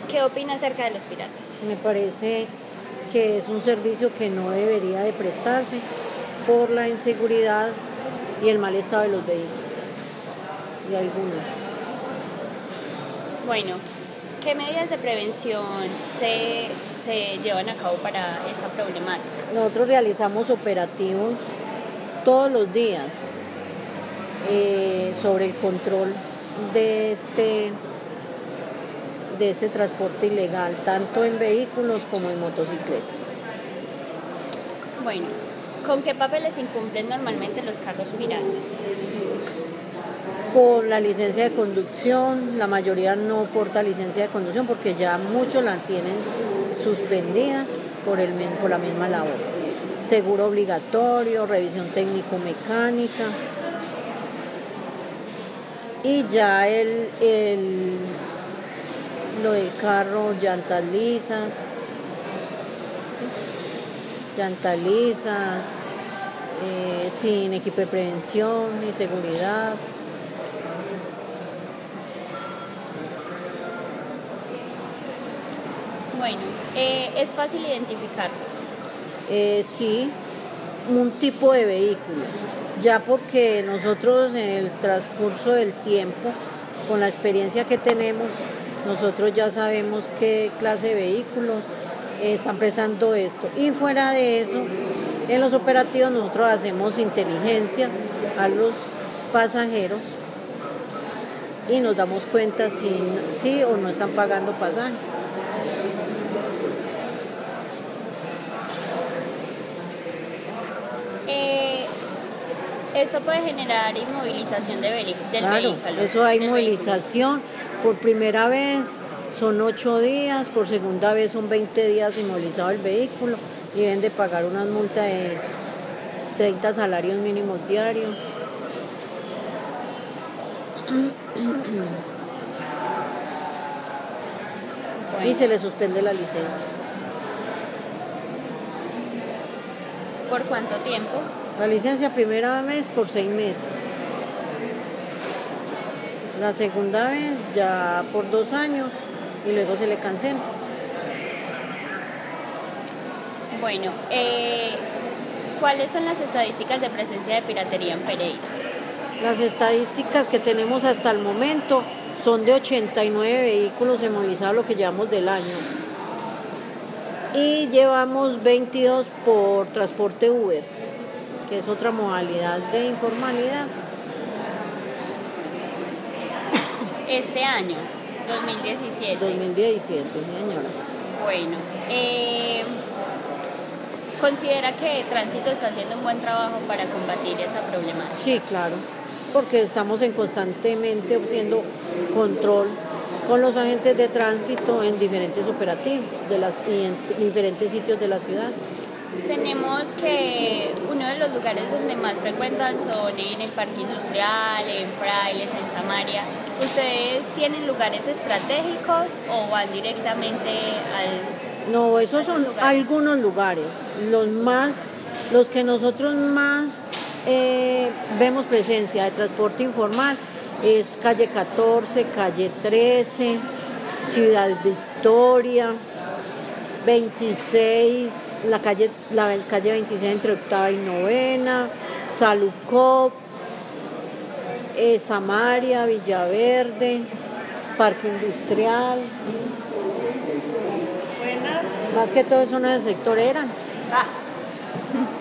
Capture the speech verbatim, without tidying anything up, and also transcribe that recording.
¿Qué opina acerca de los piratas? Me parece que es un servicio que no debería de prestarse por la inseguridad y el mal estado de los vehículos, de algunos. Bueno, ¿qué medidas de prevención se, se llevan a cabo para esta problemática? Nosotros realizamos operativos todos los días eh, sobre el control de este, de este transporte ilegal, tanto en vehículos como en motocicletas. Bueno, ¿con qué papeles incumplen normalmente los carros piratas? Con la licencia de conducción, la mayoría no porta licencia de conducción porque ya muchos la tienen suspendida por, el, por la misma labor. Seguro obligatorio, revisión técnico-mecánica y ya el, el, lo del carro, llantas lisas, ¿sí? llantas lisas, eh, sin equipo de prevención y seguridad. Bueno, eh, ¿es fácil identificarlos? Eh, sí, un tipo de vehículo, ya porque nosotros en el transcurso del tiempo, con la experiencia que tenemos, nosotros ya sabemos qué clase de vehículos eh, están prestando esto. Y fuera de eso, en los operativos nosotros hacemos inteligencia a los pasajeros y nos damos cuenta si sí o no están pagando pasajes. Eh, esto puede generar inmovilización de del claro, vehículo. Eso hay movilización. Por primera vez son ocho días, por segunda vez son veinte días inmovilizado el vehículo y deben de pagar una multa de treinta salarios mínimos diarios. Bueno. Y se le suspende la licencia. ¿Por cuánto tiempo? La licencia primera vez por seis meses. La segunda vez ya por dos años y luego se le cancela. Bueno, eh, ¿cuáles son las estadísticas de presencia de piratería en Pereira? Las estadísticas que tenemos hasta el momento son de ochenta y nueve vehículos inmovilizados, lo que llevamos del año. Y llevamos veintidós por transporte Uber, que es otra modalidad de informalidad. Este año, dos mil diecisiete. dos mil diecisiete, señora. Bueno, eh, ¿considera que Tránsito está haciendo un buen trabajo para combatir esa problemática? Sí, claro, porque estamos en constantemente haciendo control con los agentes de tránsito en diferentes operativos de las, y en diferentes sitios de la ciudad. Tenemos que uno de los lugares donde más frecuentan son en el Parque Industrial, en Frailes, en Samaria. ¿Ustedes tienen lugares estratégicos o van directamente al...? No, esos son lugares? algunos lugares, los más, los que nosotros más eh, vemos presencia de transporte informal es calle catorce, calle trece, Ciudad Victoria, veintiséis, la calle, la calle veintiséis entre octava y novena, Salucop, eh, Samaria, Villaverde, Parque Industrial. Buenas. Más que todo eso no del sector eran. Ah.